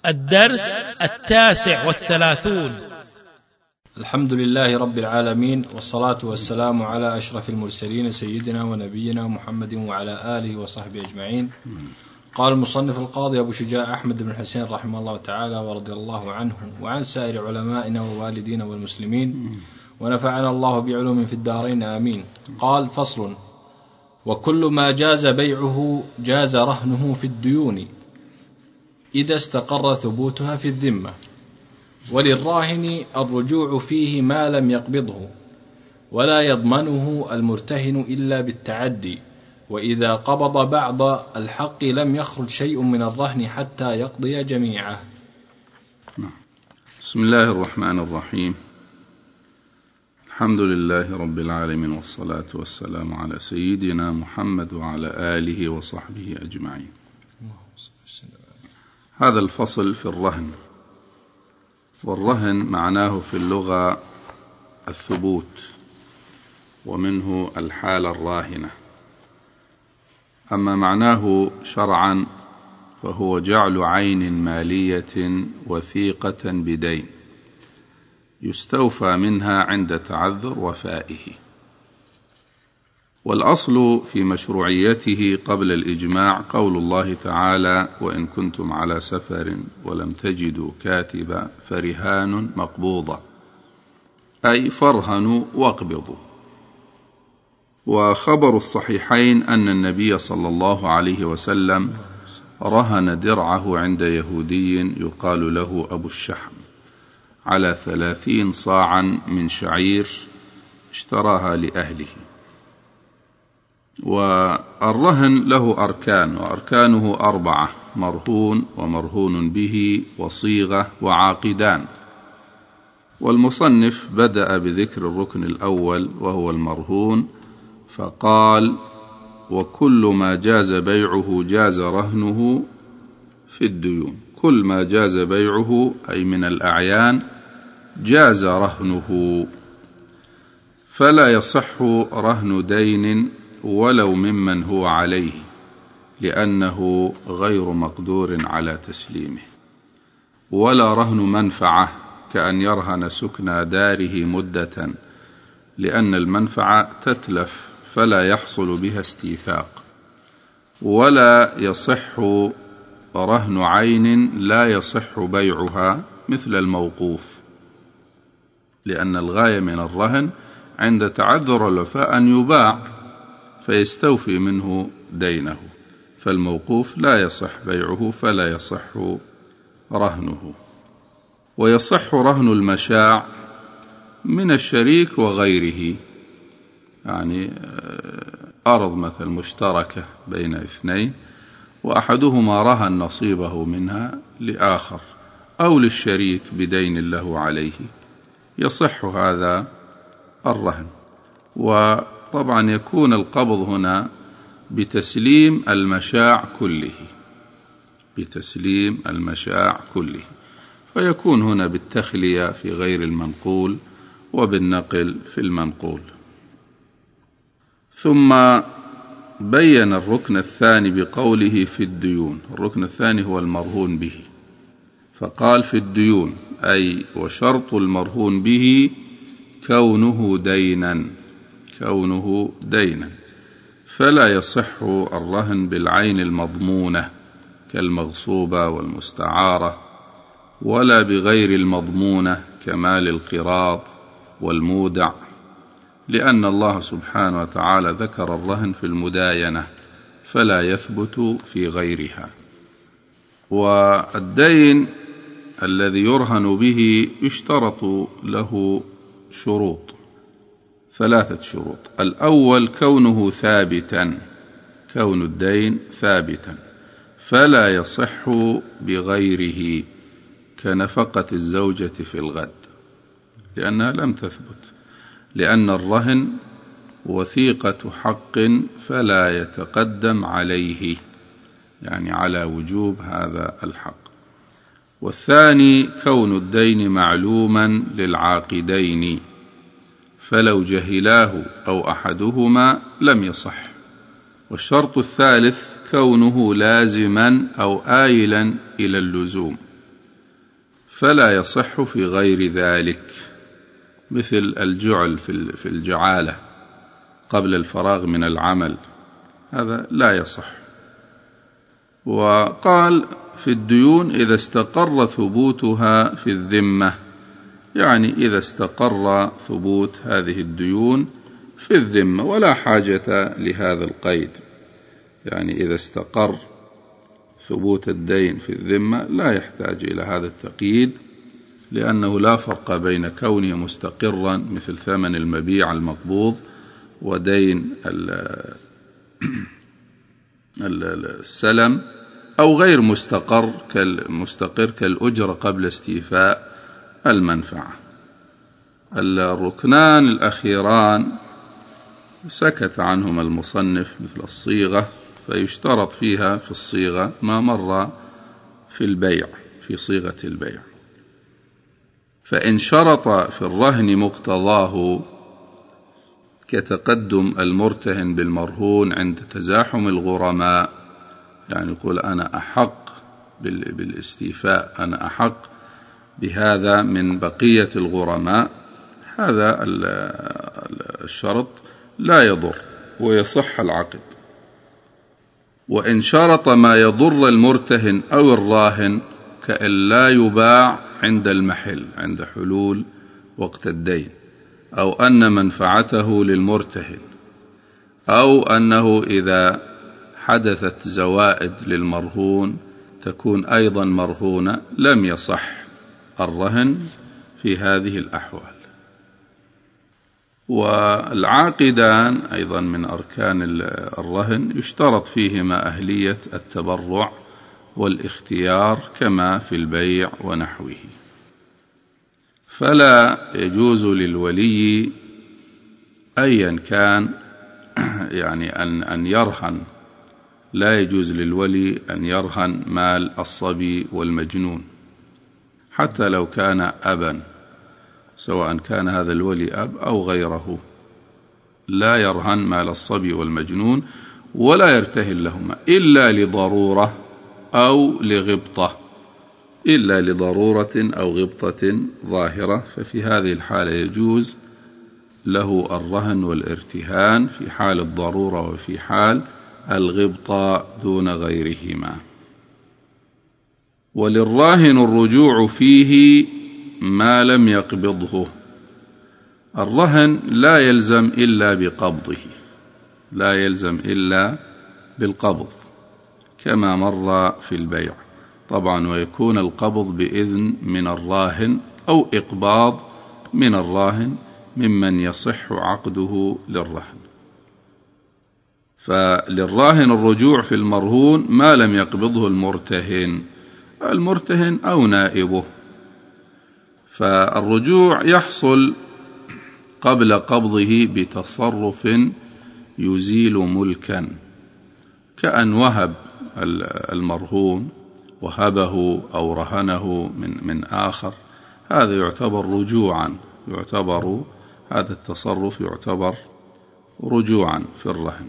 الدرس 39. الحمد لله رب العالمين، والصلاة والسلام على أشرف المرسلين سيدنا ونبينا محمد وعلى آله وصحبه أجمعين. قال المصنف القاضي أبو شجاع أحمد بن حسين رحمه الله تعالى ورضي الله عنه وعن سائر علمائنا ووالدينا والمسلمين، ونفعنا الله بعلوم في الدارين آمين. قال: فصل: وكل ما جاز بيعه جاز رهنه في الديون إذا استقر ثبوتها في الذمة، وللراهن الرجوع فيه ما لم يقبضه، ولا يضمنه المرتهن إلا بالتعدي، وإذا قبض بعض الحق لم يخرج شيء من الرهن حتى يقضي جميعه. بسم الله الرحمن الرحيم. الحمد لله رب العالمين، والصلاة والسلام على سيدنا محمد وعلى آله وصحبه أجمعين. هذا الفصل في الرهن، والرهن معناه في اللغة الثبوت، ومنه الحالة الراهنة. أما معناه شرعا فهو جعل عين مالية وثيقة بدين يستوفى منها عند تعذر وفائه. والأصل في مشروعيته قبل الإجماع قول الله تعالى: وإن كنتم على سفر ولم تجدوا كاتبا فرهان مقبوضة، أي فارهنوا واقبضوا. وخبر الصحيحين أن النبي صلى الله عليه وسلم رهن درعه عند يهودي يقال له أبو الشحم على 30 صاعا من شعير اشتراها لأهله. والرهن له أركان، وأركانه 4: مرهون ومرهون به وصيغة وعاقدان. والمصنف بدأ بذكر الركن الأول وهو المرهون، فقال: وكل ما جاز بيعه جاز رهنه في الديون. كل ما جاز بيعه أي من الأعيان جاز رهنه، فلا يصح رهن دين ولو ممن هو عليه، لأنه غير مقدور على تسليمه، ولا رهن منفعة كأن يرهن سكنى داره مدة، لأن المنفعة تتلف فلا يحصل بها استيثاق. ولا يصح رهن عين لا يصح بيعها مثل الموقوف، لأن الغاية من الرهن عند تعذر الوفاء أن يباع فيستوفي منه دينه، فالموقوف لا يصح بيعه فلا يصح رهنه. ويصح رهن المشاع من الشريك وغيره، يعني أرض مثل مشتركة بين اثنين وأحدهما رهن نصيبه منها لآخر أو للشريك بدين له عليه، يصح هذا الرهن. وطبعا يكون القبض هنا بتسليم المشاع كله، بتسليم المشاع كله، فيكون هنا بالتخلية في غير المنقول وبالنقل في المنقول. ثم بين الركن الثاني بقوله في الديون. الركن الثاني هو المرهون به، فقال في الديون، أي وشرط المرهون به كونه دينا، كونه دينا، فلا يصح الرهن بالعين المضمونة كالمغصوبة والمستعارة، ولا بغير المضمونة كمال القراض والمودع، لأن الله سبحانه وتعالى ذكر الرهن في المداينة فلا يثبت في غيرها. والدين الذي يرهن به يشترط له شروط، 3 شروط. الأول كونه ثابتا، كون الدين ثابتا، فلا يصح بغيره كنفقة الزوجة في الغد، لأنها لم تثبت، لأن الرهن وثيقة حق فلا يتقدم عليه، يعني على وجوب هذا الحق. والثاني كون الدين معلوما للعاقدين، فلو جهلاه أو أحدهما لم يصح. والشرط الثالث كونه لازما أو آيلا إلى اللزوم، فلا يصح في غير ذلك، مثل الجعل في الجعالة قبل الفراغ من العمل، هذا لا يصح. وقال في الديون إذا استقر ثبوتها في الذمة، يعني إذا استقر ثبوت هذه الديون في الذمة ولا حاجة لهذا القيد، يعني إذا استقر ثبوت الدين في الذمة لا يحتاج إلى هذا التقييد، لأنه لا فرق بين كونه مستقرا مثل ثمن المبيع المقبوض ودين السلم، أو غير مستقر كالأجرة قبل استيفاء المنفعة. الركنان الأخيران سكت عنهما المصنف مثل الصيغة، فيشترط فيها في الصيغة ما مر في البيع في صيغة البيع. فإن شرط في الرهن مقتضاه كتقدم المرتهن بالمرهون عند تزاحم الغرماء، يعني يقول أنا أحق بالاستيفاء، أنا أحق بهذا من بقية الغرماء، هذا الشرط لا يضر ويصح العقد. وإن شرط ما يضر المرتهن أو الراهن كأن لا يباع عند المحل عند حلول وقت الدين، أو أن منفعته للمرتهن، أو أنه إذا حدثت زوائد للمرهون تكون أيضا مرهونة، لم يصح الرهن في هذه الأحوال. والعاقدان أيضا من أركان الرهن يشترط فيهما أهلية التبرع والاختيار كما في البيع ونحوه، فلا يجوز للولي أيا كان يعني أن يرهن، لا يجوز للولي أن يرهن مال الصبي والمجنون حتى لو كان أبا، سواء كان هذا الولي أب أو غيره، لا يرهن مال الصبي والمجنون ولا يرتهن لهما إلا لضرورة أو لغبطة، إلا لضرورة أو غبطة ظاهرة، ففي هذه الحالة يجوز له الرهن والارتهان في حال الضرورة وفي حال الغبطة دون غيرهما. وللراهن الرجوع فيه ما لم يقبضه، الرهن لا يلزم إلا بقبضه، لا يلزم إلا بالقبض كما مر في البيع طبعا، ويكون القبض بإذن من الراهن أو إقباض من الراهن ممن يصح عقده للرهن. فللراهن الرجوع في المرهون ما لم يقبضه المرتهن أو نائبه، فالرجوع يحصل قبل قبضه بتصرف يزيل ملكا، كأن وهب المرهون وهبه أو رهنه من آخر، هذا يعتبر رجوعا، هذا التصرف يعتبر رجوعا في الرهن.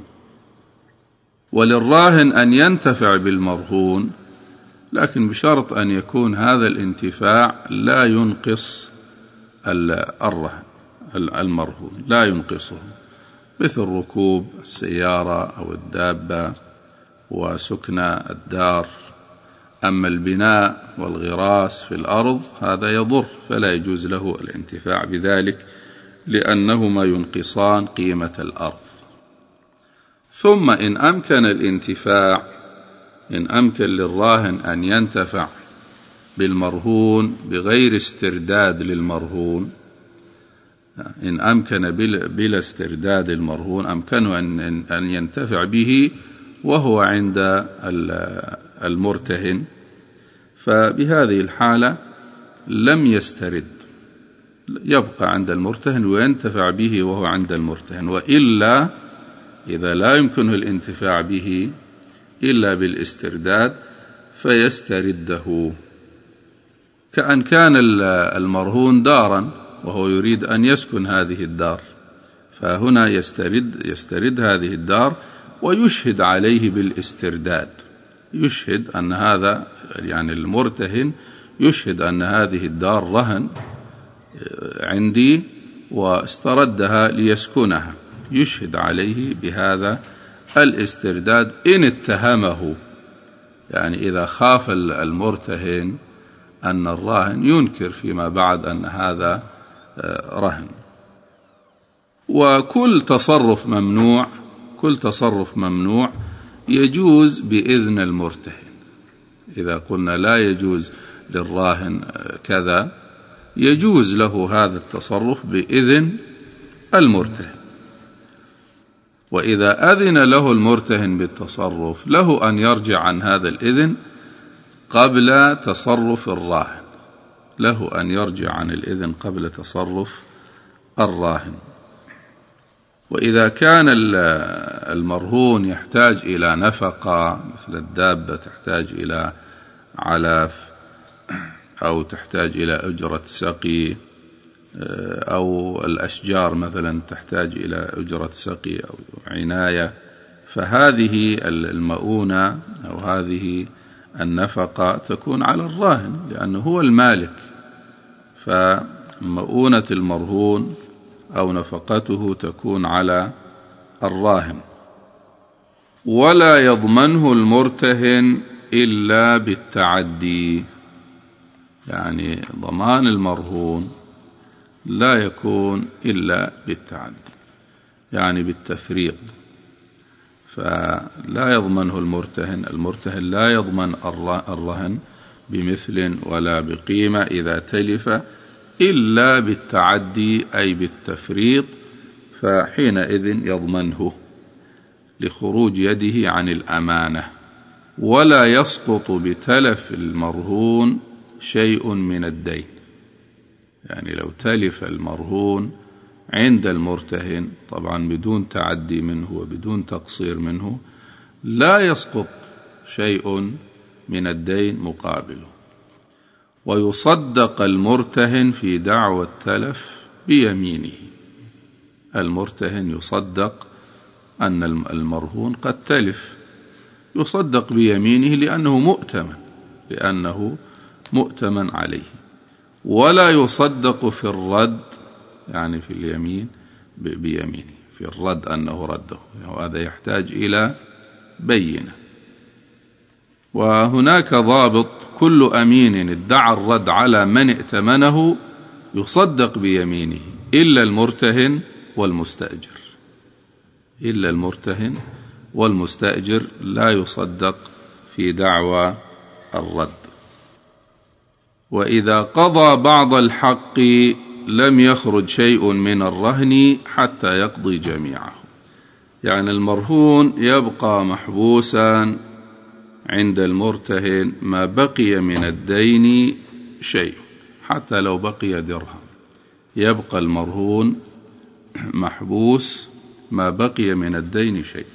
وللراهن أن ينتفع بالمرهون، لكن بشرط أن يكون هذا الانتفاع لا ينقص الرهن المرهون، لا ينقصه، مثل ركوب السيارة أو الدابة وسكن الدار. أما البناء والغراس في الأرض هذا يضر، فلا يجوز له الانتفاع بذلك لأنهما ينقصان قيمة الأرض. ثم إن أمكن الانتفاع، إن أمكن للراهن أن ينتفع بالمرهون بغير استرداد للمرهون، إن أمكن بلا استرداد المرهون أمكنه أن ينتفع به وهو عند المرتهن، فبهذه الحالة لم يسترد، يبقى عند المرتهن وينتفع به وهو عند المرتهن. وإلا إذا لا يمكنه الانتفاع به إلا بالاسترداد فيسترده، كأن كان المرهون دارا وهو يريد أن يسكن هذه الدار، فهنا يسترد هذه الدار ويشهد عليه بالاسترداد، يشهد أن هذا يعني المرتهن يشهد أن هذه الدار رهن عندي واستردها ليسكنها، يشهد عليه بهذا الاسترداد إن اتهمه. يعني إذا خاف المرتهن أن الراهن ينكر فيما بعد أن هذا رهن. وكل تصرف ممنوع، كل تصرف ممنوع يجوز بإذن المرتهن. إذا قلنا لا يجوز للراهن كذا، يجوز له هذا التصرف بإذن المرتهن. وإذا أذن له المرتهن بالتصرف له أن يرجع عن هذا الإذن قبل تصرف الراهن، له أن يرجع عن الإذن قبل تصرف الراهن. وإذا كان المرهون يحتاج إلى نفقة، مثل الدابة تحتاج إلى علف أو تحتاج إلى أجرة سقي، أو الأشجار مثلا تحتاج إلى أجرة سقي أو عناية، فهذه المؤونة أو هذه النفقة تكون على الراهن لأنه هو المالك. فمؤونة المرهون أو نفقته تكون على الراهن. ولا يضمنه المرتهن إلا بالتعدي، يعني ضمان المرهون لا يكون إلا بالتعدي، يعني بالتفريط. فلا يضمنه المرتهن لا يضمن الرهن بمثل ولا بقيمة إذا تلف إلا بالتعدي أي بالتفريط، فحينئذ يضمنه لخروج يده عن الأمانة. ولا يسقط بتلف المرهون شيء من الدين، يعني لو تلف المرهون عند المرتهن طبعا بدون تعدي منه وبدون تقصير منه، لا يسقط شيء من الدين مقابله. ويصدق المرتهن في دعوى التلف بيمينه، المرتهن يصدق أن المرهون قد تلف، يصدق بيمينه لأنه مؤتمن عليه. ولا يصدق في الرد، يعني في اليمين بيمينه، في الرد أنه رده، وهذا يحتاج إلى بينة. وهناك ضابط: كل أمين ادعى الرد على من ائتمنه يصدق بيمينه إلا المرتهن والمستأجر، إلا المرتهن والمستأجر لا يصدق في دعوى الرد. وإذا قضى بعض الحق لم يخرج شيء من الرهن حتى يقضي جميعه، يعني المرهون يبقى محبوسا عند المرتهن ما بقي من الدين شيء، حتى لو بقي درهم يبقى المرهون محبوس ما بقي من الدين شيء.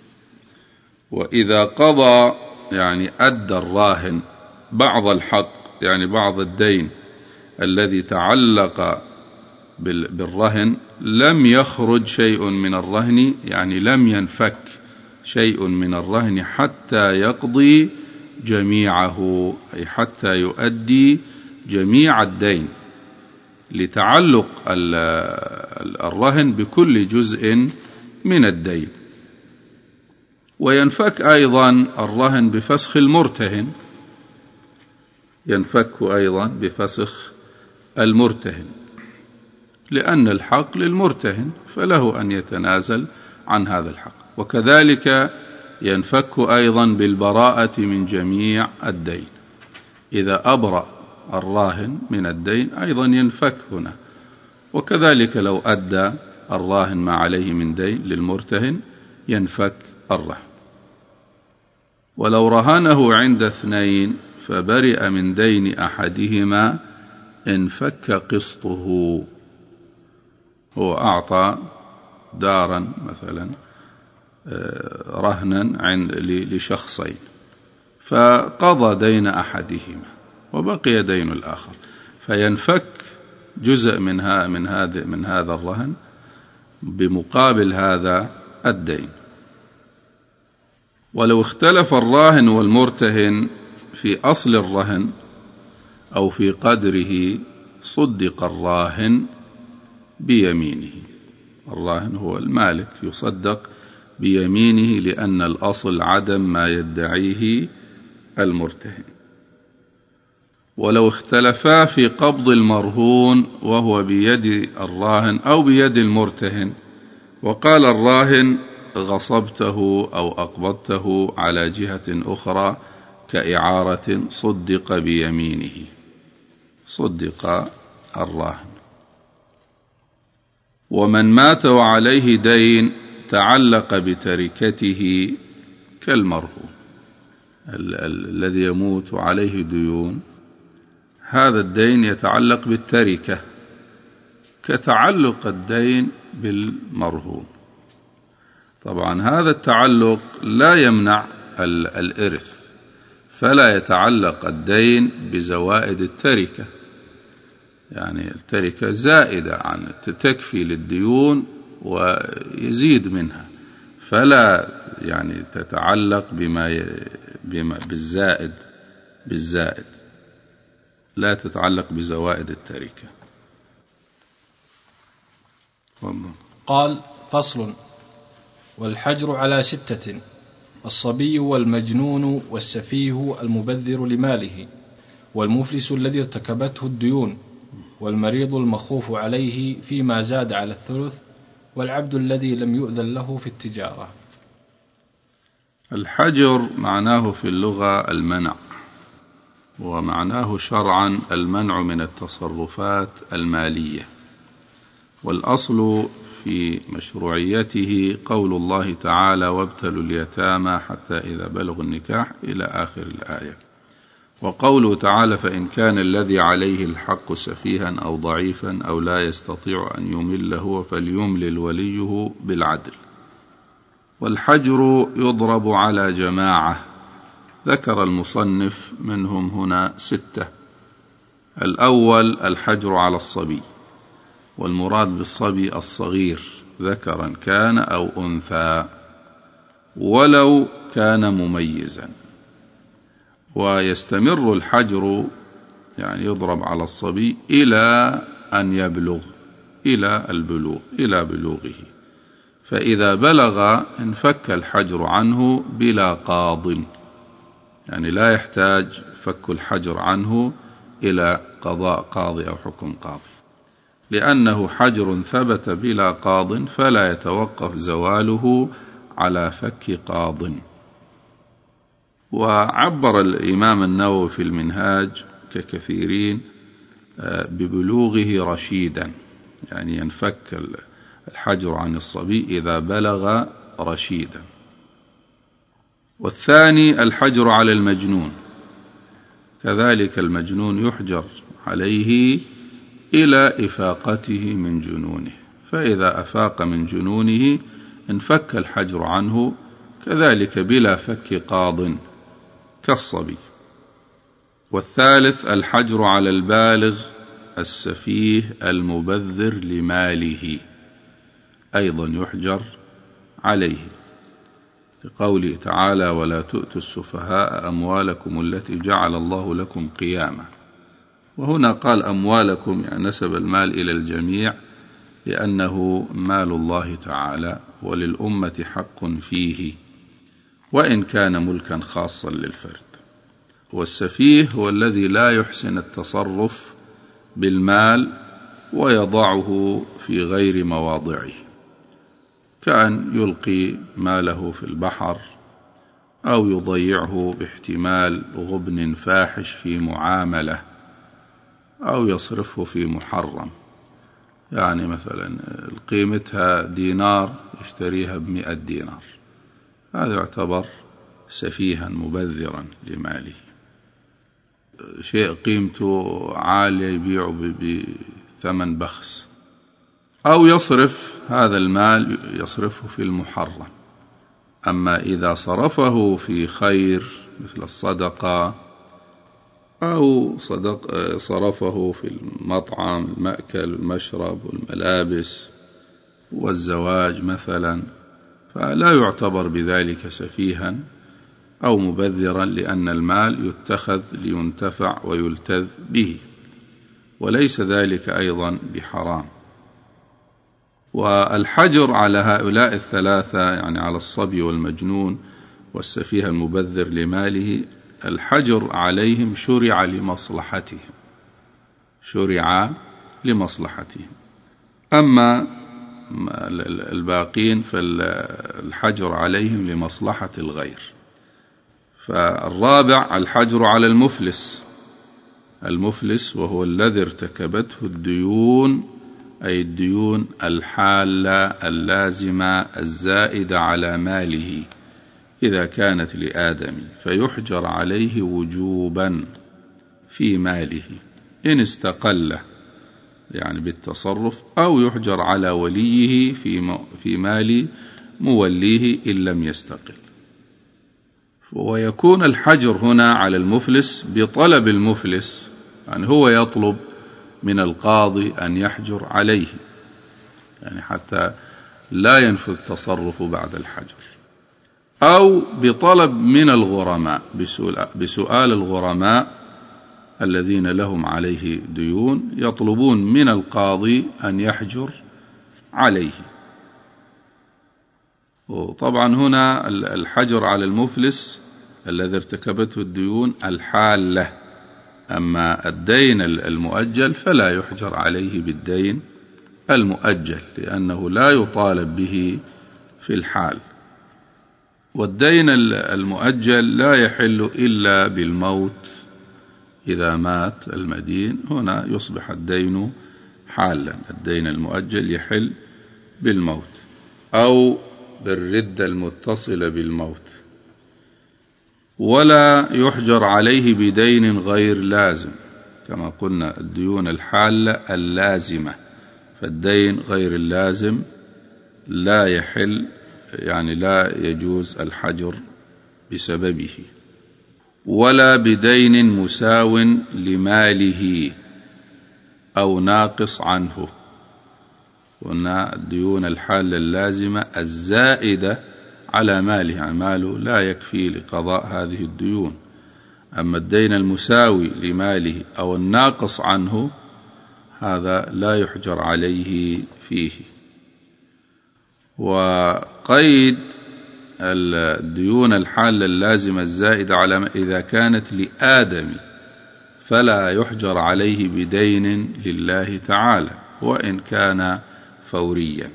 وإذا قضى يعني أدى الراهن بعض الحق، يعني بعض الدين الذي تعلق بالرهن، لم يخرج شيء من الرهن، يعني لم ينفك شيء من الرهن حتى يقضي جميعه، أي حتى يؤدي جميع الدين، لتعلق الرهن بكل جزء من الدين. وينفك أيضا الرهن بفسخ المرتهن، ينفك أيضا بفسخ المرتهن، لأن الحق للمرتهن فله أن يتنازل عن هذا الحق. وكذلك ينفك أيضا بالبراءة من جميع الدين، إذا أبرأ الراهن من الدين أيضا ينفك هنا. وكذلك لو أدى الراهن ما عليه من دين للمرتهن ينفك الرهن. ولو رهنه عند اثنين فبرئ من دين أحدهما انفك قسطه، هو أعطى دارا مثلا رهنا لشخصين، فقضى دين أحدهما وبقي دين الآخر، فينفك جزء من هذا الرهن بمقابل هذا الدين. ولو اختلف الراهن والمرتهن في أصل الرهن أو في قدره صدق الراهن بيمينه. الراهن هو المالك، يصدق بيمينه لأن الأصل عدم ما يدعيه المرتهن. ولو اختلفا في قبض المرهون وهو بيد الراهن أو بيد المرتهن، وقال الراهن غصبته أو أقبضته على جهة أخرى كإعارة، صدق بيمينه، صدق الراهن. ومن مات وعليه دين تعلق بتركته كالمرهون، الذي يموت وعليه ديون هذا الدين يتعلق بالتركة كتعلق الدين بالمرهون. طبعا هذا التعلق لا يمنع الإرث، فلا يتعلق الدين بزوائد التركة، يعني التركة زائدة عن تكفي للديون ويزيد منها، فلا يعني تتعلق بما بالزائد، لا تتعلق بزوائد التركة. قال: فصل. والحجر على 6: الصبي والمجنون والسفيه المبذر لماله، والمفلس الذي ارتكبته الديون، والمريض المخوف عليه فيما زاد على 1/3، والعبد الذي لم يؤذن له في التجارة. الحجر معناه في اللغة المنع، ومعناه شرعا المنع من التصرفات المالية، والأصل في مشروعيته قول الله تعالى: وابتلوا اليتامى حتى إذا بلغوا النكاح إلى آخر الآية. وقوله تعالى: فإن كان الذي عليه الحق سفيها أو ضعيفا أو لا يستطيع أن يمل هو فليملل وليه بالعدل. والحجر يضرب على جماعة، ذكر المصنف منهم هنا 6. الأول الحجر على الصبي، والمراد بالصبي الصغير ذكرا كان أو أنثى ولو كان مميزا. ويستمر الحجر، يعني يضرب على الصبي إلى أن يبلغ، إلى بلوغه، فإذا بلغ انفك الحجر عنه بلا قاض، يعني لا يحتاج فك الحجر عنه إلى قضاء قاضي أو حكم قاضي، لأنه حجر ثبت بلا قاض، فلا يتوقف زواله على فك قاض. وعبر الإمام النووي في المنهاج ككثيرين ببلوغه رشيدا، يعني ينفك الحجر عن الصبي إذا بلغ رشيدا. والثاني الحجر على المجنون، كذلك المجنون يحجر عليه إلى إفاقته من جنونه، فإذا أفاق من جنونه انفك الحجر عنه، كذلك بلا فك قاض كالصبي. والثالث الحجر على البالغ السفيه المبذر لماله، أيضا يحجر عليه، لقوله تعالى: ولا تؤتوا السفهاء أموالكم التي جعل الله لكم قياما. وهنا قال أموالكم، يعني نسب المال إلى الجميع، لأنه مال الله تعالى وللأمة حق فيه، وإن كان ملكا خاصا للفرد. والسفيه هو الذي لا يحسن التصرف بالمال ويضعه في غير مواضعه، كأن يلقي ماله في البحر، أو يضيعه باحتمال غبن فاحش في معاملة، أو يصرفه في محرم، يعني مثلا قيمتها دينار يشتريها ب100 دينار، هذا يعتبر سفيها مبذرا لماله. شيء قيمته عالية يبيعه بثمن بخس، أو يصرف هذا المال يصرفه في المحرم. أما إذا صرفه في خير مثل الصدقة، أو صرفه في المطعم، المأكل، المشرب، والملابس، والزواج مثلا، فلا يعتبر بذلك سفيها، أو مبذرا، لأن المال يتخذ لينتفع ويلتذ به، وليس ذلك أيضا بحرام. والحجر على هؤلاء الثلاثة، يعني على الصبي والمجنون والسفيه المبذر لماله، الحجر عليهم شرع لمصلحتهم. أما الباقين فالحجر عليهم لمصلحة الغير. فالرابع الحجر على المفلس وهو الذي ارتكبته الديون، أي الديون الحالة اللازمة الزائدة على ماله إذا كانت لآدمي، فيحجر عليه وجوبا في ماله إن استقل يعني بالتصرف، أو يحجر على وليه في مال موليه إن لم يستقل. ويكون الحجر هنا على المفلس بطلب المفلس، يعني هو يطلب من القاضي أن يحجر عليه، يعني حتى لا ينفذ تصرف بعد الحجر، أو بطلب من الغرماء، بسؤال الغرماء الذين لهم عليه ديون يطلبون من القاضي أن يحجر عليه. وطبعا هنا الحجر على المفلس الذي ارتكبته الديون الحالة، أما الدين المؤجل فلا يحجر عليه بالدين المؤجل، لأنه لا يطالب به في الحال. والدين المؤجل لا يحل إلا بالموت، إذا مات المدين هنا يصبح الدين حالا. الدين المؤجل يحل بالموت أو بالردة المتصلة بالموت. ولا يحجر عليه بدين غير لازم، كما قلنا الديون الحالة اللازمة، فالدين غير اللازم لا يحل، يعني لا يجوز الحجر بسببه. ولا بدين مساو لماله أو ناقص عنه، قلنا الديون الحالة اللازمة الزائدة على ماله، يعني ماله لا يكفي لقضاء هذه الديون. أما الدين المساوي لماله أو الناقص عنه هذا لا يحجر عليه فيه. وقيد الديون الحالة اللازمة الزائدة على إذا كانت لآدم فلا يحجر عليه بدين لله تعالى وإن كان فوريا.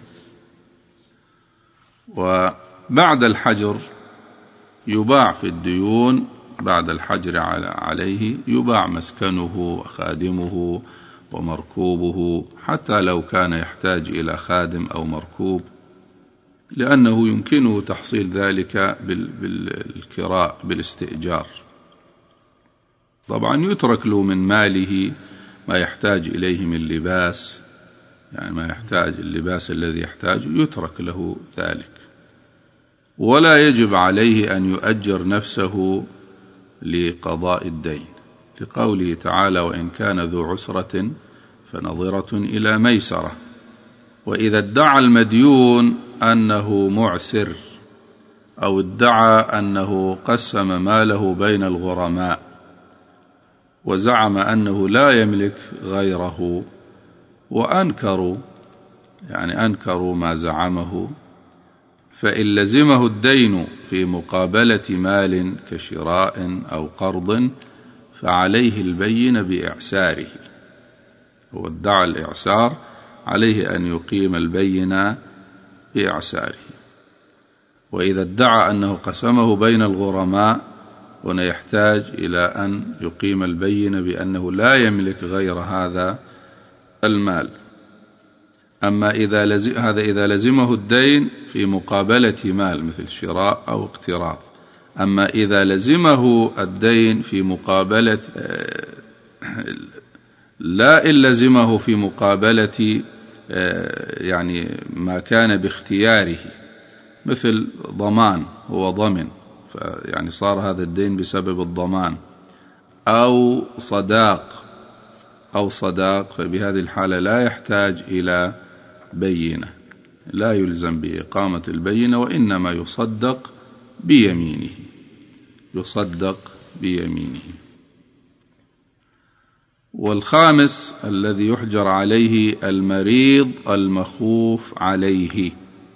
وبعد الحجر يباع في الديون، بعد الحجر عليه يباع مسكنه وخادمه ومركوبه، حتى لو كان يحتاج إلى خادم أو مركوب، لأنه يمكنه تحصيل ذلك بالكراء بالاستئجار. طبعا يترك له من ماله ما يحتاج إليه من لباس، يعني ما يحتاج اللباس الذي يحتاجه يترك له ذلك. ولا يجب عليه أن يؤجر نفسه لقضاء الدين، لقوله تعالى: وإن كان ذو عسرة فنظرة إلى ميسرة. وإذا ادعى المديون أنه معسر أو ادعى أنه قسم ماله بين الغرماء وزعم أنه لا يملك غيره وأنكروا، يعني أنكروا ما زعمه، فإن لزمه الدين في مقابلة مال كشراء أو قرض فعليه البينة بإعساره. هو ادعى الإعسار، عليه أن يقيم البينة بإعساره. وإذا ادعى أنه قسمه بين الغرماء هنا يحتاج إلى أن يقيم البينة بأنه لا يملك غير هذا المال. أما إذا لزمه الدين في مقابلة مال مثل شراء أو اقتراض. أما إذا لزمه الدين في مقابلة لا إن لزمه في مقابلة يعني ما كان باختياره، مثل ضمان، هو ضمن يعني صار هذا الدين بسبب الضمان، أو صداق، فبهذه الحالة لا يحتاج إلى بينة، لا يلزم بإقامة البينة، وإنما يصدق بيمينه. يصدق بيمينه. والخامس الذي يحجر عليه المريض المخوف عليه.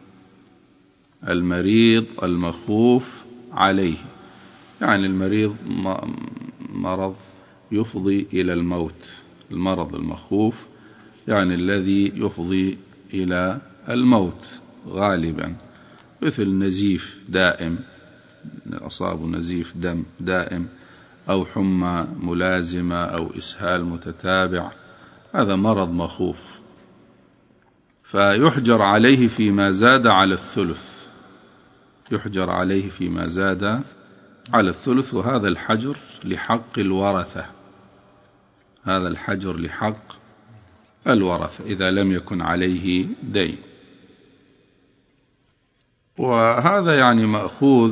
المريض المخوف عليه يعني المريض مرض يفضي إلى الموت. المرض المخوف يعني الذي يفضي إلى الموت غالبا، مثل نزيف دائم، أصاب نزيف دم دائم، أو حمى ملازمة، أو إسهال متتابع، هذا مرض مخوف، فيحجر عليه فيما زاد على الثلث. يحجر عليه فيما زاد على الثلث، وهذا الحجر لحق الورثة. هذا الحجر لحق الورثة إذا لم يكن عليه دين. وهذا يعني مأخوذ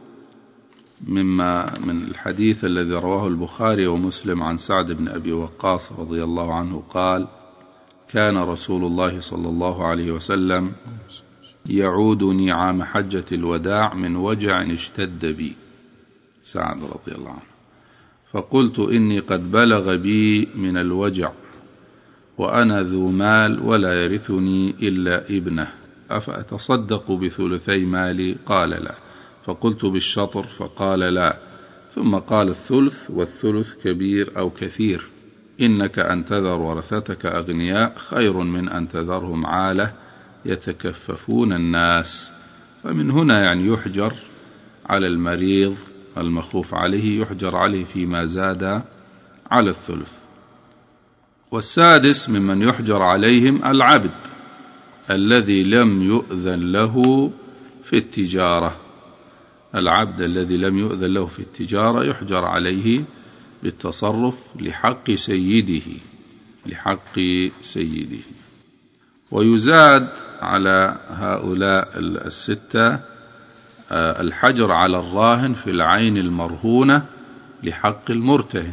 من الحديث الذي رواه البخاري ومسلم عن سعد بن أبي وقاص رضي الله عنه قال: كان رسول الله صلى الله عليه وسلم يعودني عام حجة الوداع من وجع اشتد بي. سعد رضي الله عنه: فقلت إني قد بلغ بي من الوجع وأنا ذو مال ولا يرثني إلا ابنه، أفأتصدق بثلثي مالي؟ قال: لا. فقلت: بالشطر؟ فقال: لا. ثم قال: الثلث، والثلث كبير أو كثير، إنك أن تذر ورثتك أغنياء خير من أن تذرهم عالة يتكففون الناس. فمن هنا يعني يحجر على المريض المخوف عليه، يحجر عليه فيما زاد على الثلث. والسادس ممن يحجر عليهم العبد الذي لم يؤذن له في التجارة. العبد الذي لم يؤذن له في التجارة يحجر عليه بالتصرف لحق سيده، لحق سيده. ويزاد على هؤلاء الستة الحجر على الراهن في العين المرهونة لحق المرتهن.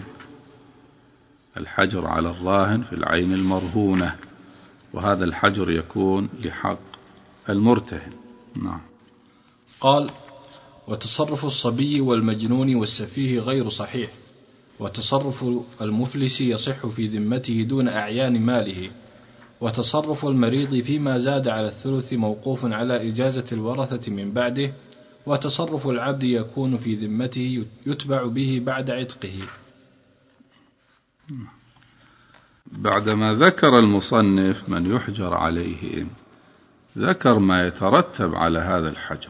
الحجر على الراهن في العين المرهونة، وهذا الحجر يكون لحق المرتهن. نعم. قال: وتصرف الصبي والمجنون والسفيه غير صحيح، وتصرف المفلس يصح في ذمته دون أعيان ماله، وتصرف المريض فيما زاد على الثلث موقوف على إجازة الورثة من بعده، وتصرف العبد يكون في ذمته يتبع به بعد عتقه. بعدما ذكر المصنف من يحجر عليه ذكر ما يترتب على هذا الحجر،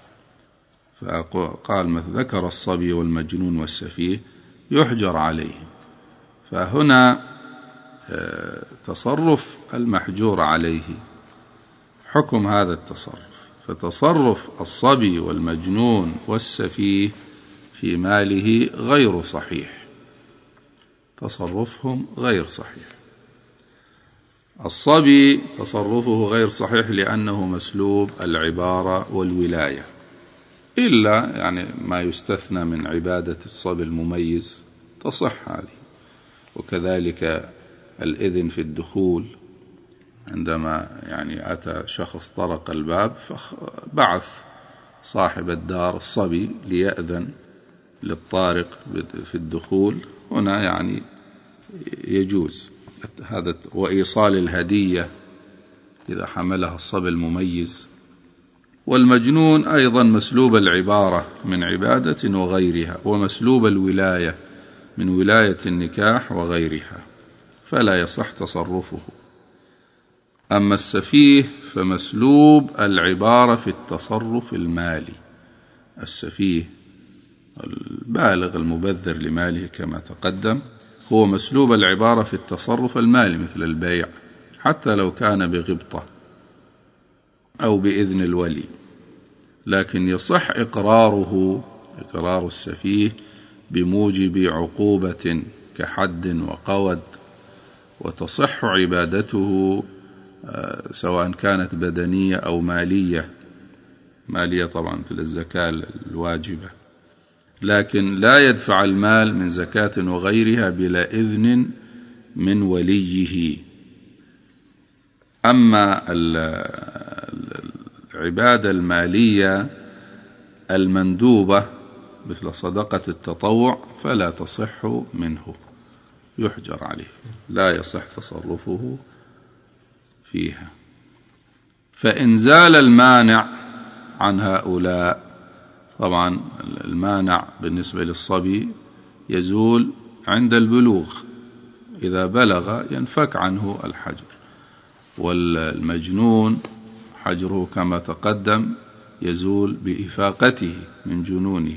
فقال مثل ذكر الصبي والمجنون والسفيه يحجر عليه. فهنا تصرف المحجور عليه حكم هذا التصرف، فتصرف الصبي والمجنون والسفيه في ماله غير صحيح، تصرفهم غير صحيح. الصبي تصرفه غير صحيح لأنه مسلوب العبارة والولاية، إلا يعني ما يستثنى من عبادة الصبي المميز تصح هذه. وكذلك الإذن في الدخول، عندما يعني أتى شخص طرق الباب فبعث صاحب الدار الصبي ليأذن للطارق في الدخول، هنا يعني يجوز هذا. وإيصال الهدية إذا حملها الصبي المميز. والمجنون أيضا مسلوب العبارة من عبادة وغيرها، ومسلوب الولاية من ولاية النكاح وغيرها، فلا يصح تصرفه. أما السفيه فمسلوب العبارة في التصرف المالي. السفيه البالغ المبذر لماله كما تقدم هو مسلوب العبارة في التصرف المالي، مثل البيع حتى لو كان بغبطة أو بإذن الولي، لكن يصح إقرار السفيه بموجب عقوبة كحد وقود، وتصح عبادته سواء كانت بدنية أو مالية طبعا مثل الزكاة الواجبة، لكن لا يدفع المال من زكاة وغيرها بلا إذن من وليه. أما العبادة المالية المندوبة مثل صدقة التطوع فلا تصح منه، يحجر عليه، لا يصح تصرفه فيها. فإن زال المانع عن هؤلاء، طبعا المانع بالنسبة للصبي يزول عند البلوغ، إذا بلغ ينفك عنه الحجر، والمجنون حجره كما تقدم يزول بإفاقته من جنونه،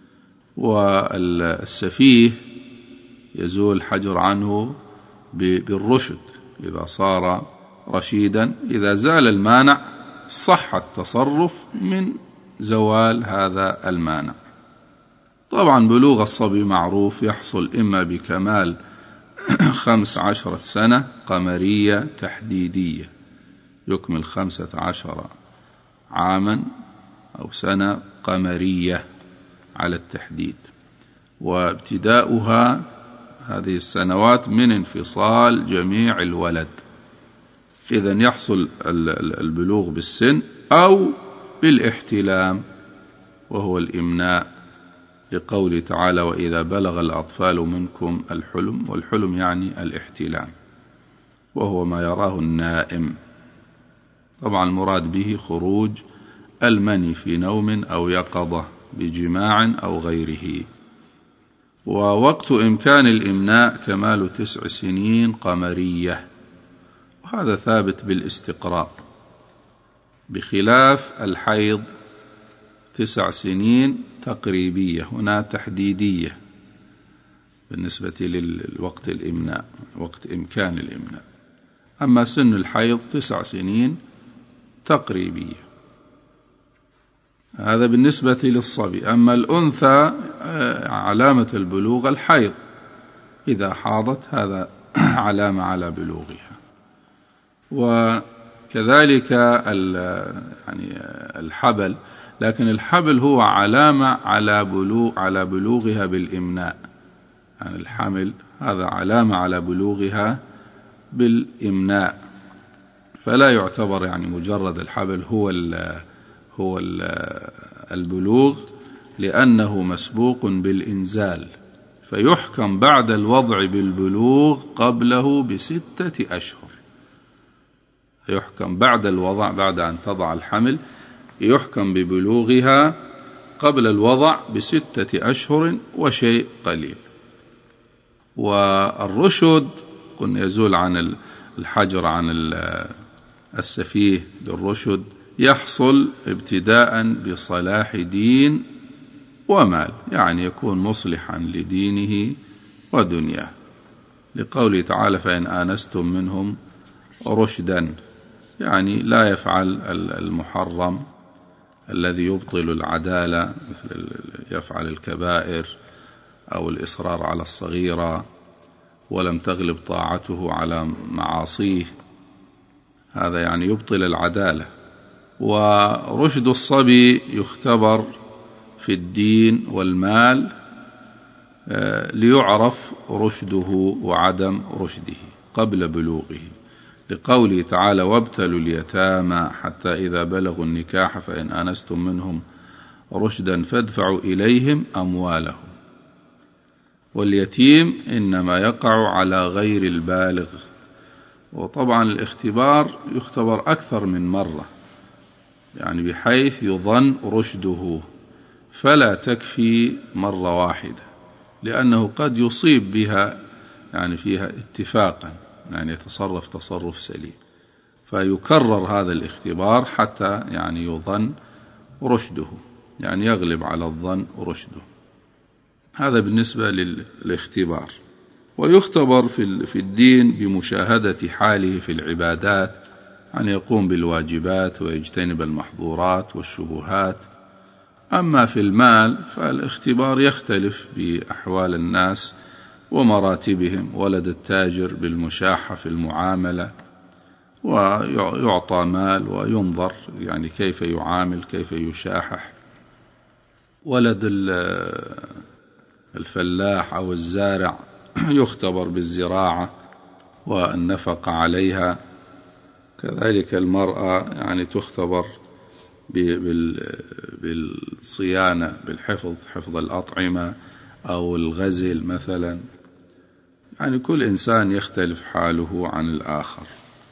والسفيه يزول حجر عنه بالرشد إذا صار رشيدا. إذا زال المانع صح التصرف من زوال هذا المانع. طبعا بلوغ الصبي معروف يحصل إما بكمال 15 سنة قمرية تحديدية، يكمل 15 عاما أو سنة قمرية على التحديد، وابتداؤها هذه السنوات من انفصال جميع الولد. إذن يحصل البلوغ بالسن أو بالاحتلام وهو الإمناء، لقوله تعالى وإذا بلغ الأطفال منكم الحلم، والحلم يعني الاحتلام وهو ما يراه النائم. طبعا المراد به خروج المني في نوم أو يقظة بجماع أو غيره. ووقت إمكان الإمناء كمال 9 سنين قمرية، وهذا ثابت بالاستقراء، بخلاف الحيض 9 سنين تقريبية، هنا تحديدية بالنسبة للوقت الإمناء، وقت إمكان الإمناء. أما سن الحيض 9 سنين تقريبية، هذا بالنسبة للصبي. أما الأنثى علامة البلوغ الحيض، إذا حاضت هذا علامة على بلوغها. وكذلك يعني الحبل، لكن الحبل هو علامة على بلوغها بالإمناء، يعني الحمل هذا علامة على بلوغها بالإمناء، فلا يعتبر يعني مجرد الحبل هو البلوغ، لأنه مسبوق بالإنزال، فيحكم بعد الوضع بالبلوغ قبله ب6 أشهر. يحكم بعد الوضع، بعد أن تضع الحمل يحكم ببلوغها قبل الوضع ب6 أشهر وشيء قليل. والرشد قلنا يزول عن الحجر عن السفيه بالرشد، يحصل ابتداء بصلاح دين ومال، يعني يكون مصلحا لدينه ودنياه، لقوله تعالى فإن آنستم منهم رشدا، يعني لا يفعل المحرم الذي يبطل العدالة، مثل يفعل الكبائر أو الإصرار على الصغيرة ولم تغلب طاعته على معاصيه، هذا يعني يبطل العدالة. ورشد الصبي يختبر في الدين والمال ليعرف رشده وعدم رشده قبل بلوغه، لقوله تعالى وابتلوا اليتامى حتى إذا بلغوا النكاح فإن آنستم منهم رشدا فادفعوا إليهم أموالهم. واليتيم إنما يقع على غير البالغ. وطبعا الاختبار يختبر أكثر من مرة، يعني بحيث يظن رشده، فلا تكفي مرة واحدة، لأنه قد يصيب بها يعني فيها اتفاقا، يعني يتصرف تصرف سليم، فيكرر هذا الاختبار حتى يعني يظن رشده، يعني يغلب على الظن رشده. هذا بالنسبة للاختبار. ويختبر في الدين بمشاهدة حاله في العبادات، أن يقوم بالواجبات ويجتنب المحظورات والشبهات. أما في المال فالاختبار يختلف بأحوال الناس ومراتبهم، ولد التاجر بالمشاحة في المعاملة ويعطى مال وينظر يعني كيف يعامل، كيف يشاحح. ولد الفلاح أو الزارع يختبر بالزراعة والنفقة عليها. كذلك المرأة يعني تختبر بالصيانة، حفظ الأطعمة أو الغزل مثلا. يعني كل إنسان يختلف حاله عن الآخر.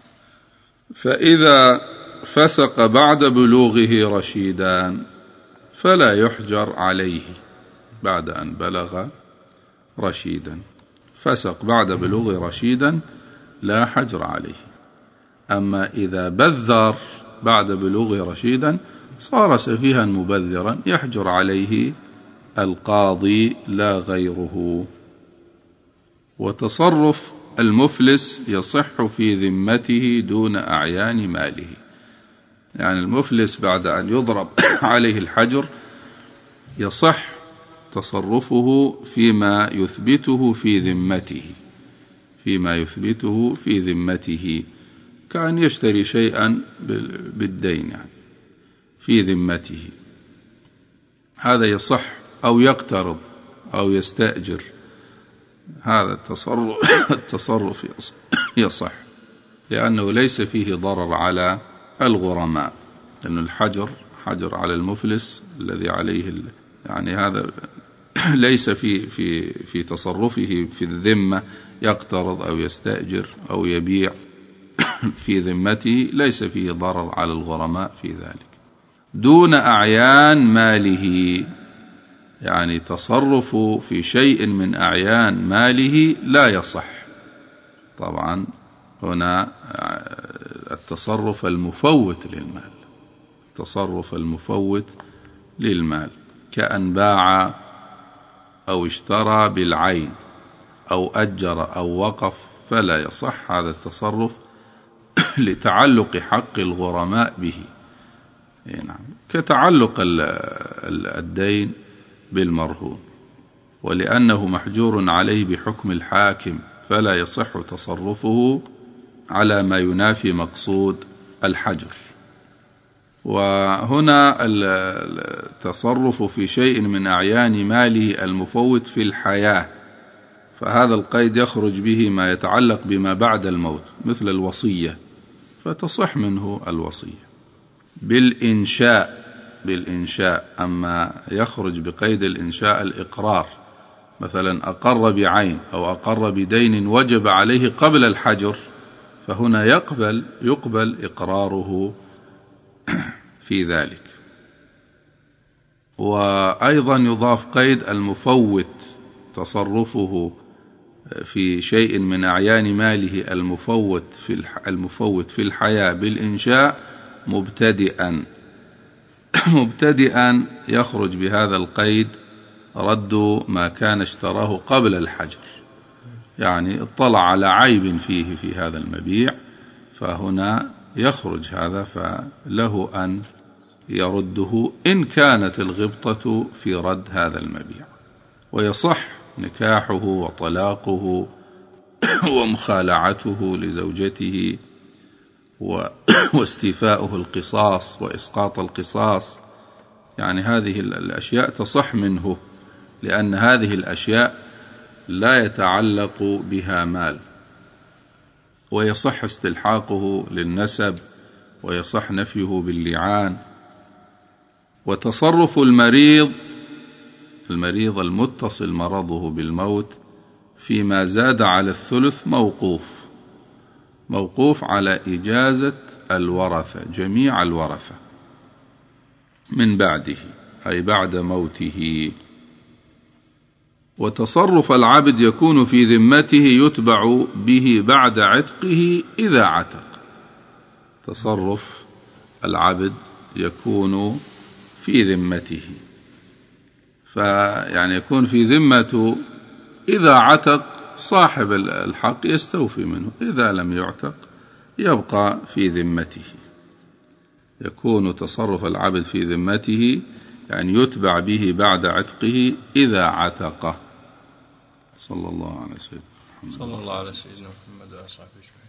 فإذا فسق بعد بلوغه رشيدا فلا يحجر عليه بعد أن بلغ رشيدا. فسق بعد بلوغه رشيدا لا حجر عليه. أما إذا بذر بعد بلوغه رشيدا صار سفيها مبذرا يحجر عليه القاضي لا غيره. وتصرف المفلس يصح في ذمته دون أعيان ماله. يعني المفلس بعد أن يضرب عليه الحجر يصح تصرفه فيما يثبته في ذمته، كأن يشتري شيئا بالدين يعني في ذمته، هذا يصح، أو يقترض أو يستأجر، هذا التصرف يصح، لأنه ليس فيه ضرر على الغرماء، لأن الحجر حجر على المفلس الذي عليه يعني هذا ليس في تصرفه في الذمة، يقترض أو يستأجر أو يبيع في ذمته ليس فيه ضرر على الغرماء في ذلك. دون أعيان ماله، يعني تصرف في شيء من أعيان ماله لا يصح. طبعا هنا التصرف المفوت للمال، كأن باع أو اشترى بالعين أو أجر أو وقف فلا يصح هذا التصرف لتعلق حق الغرماء به، نعم، كتعلق الدين بالمرهون، ولأنه محجور عليه بحكم الحاكم فلا يصح تصرفه على ما ينافي مقصود الحجر. وهنا التصرف في شيء من أعيان ماله المفوت في الحياة، فهذا القيد يخرج به ما يتعلق بما بعد الموت مثل الوصية، فتصح منه الوصية. بالإنشاء أما يخرج بقيد الإنشاء الإقرار، مثلا أقر بعين أو أقر بدين وجب عليه قبل الحجر، فهنا يقبل إقراره في ذلك. وأيضا يضاف قيد المفوت، تصرفه في شيء من أعيان ماله المفوت في الحياة بالإنشاء مبتدئا يخرج بهذا القيد رد ما كان اشتراه قبل الحجر، يعني اطلع على عيب فيه في هذا المبيع، فهنا يخرج هذا فله أن يرده إن كانت الغبطة في رد هذا المبيع، ويصح نكاحه وطلاقه ومخالعته لزوجته واستيفاؤه القصاص وإسقاط القصاص. يعني هذه الأشياء تصح منه، لأن هذه الأشياء لا يتعلق بها مال، ويصح استلحاقه للنسب، ويصح نفيه باللعان. وتصرف المريض المتصل مرضه بالموت فيما زاد على الثلث موقوف على إجازة الورثة، جميع الورثة من بعده، أي بعد موته. وتصرف العبد يكون في ذمته يتبع به بعد عتقه إذا عتق. تصرف العبد يكون في ذمته، فيعني يكون في ذمته إذا عتق صاحب الحق يستوفي منه، إذا لم يعتق يبقى في ذمته. يكون تصرف العبد في ذمته يعني يتبع به بعد عتقه إذا عتقه. صلى الله على سيدنا محمد. صلى الله على سيدنا محمد وعلى آله وصحبه.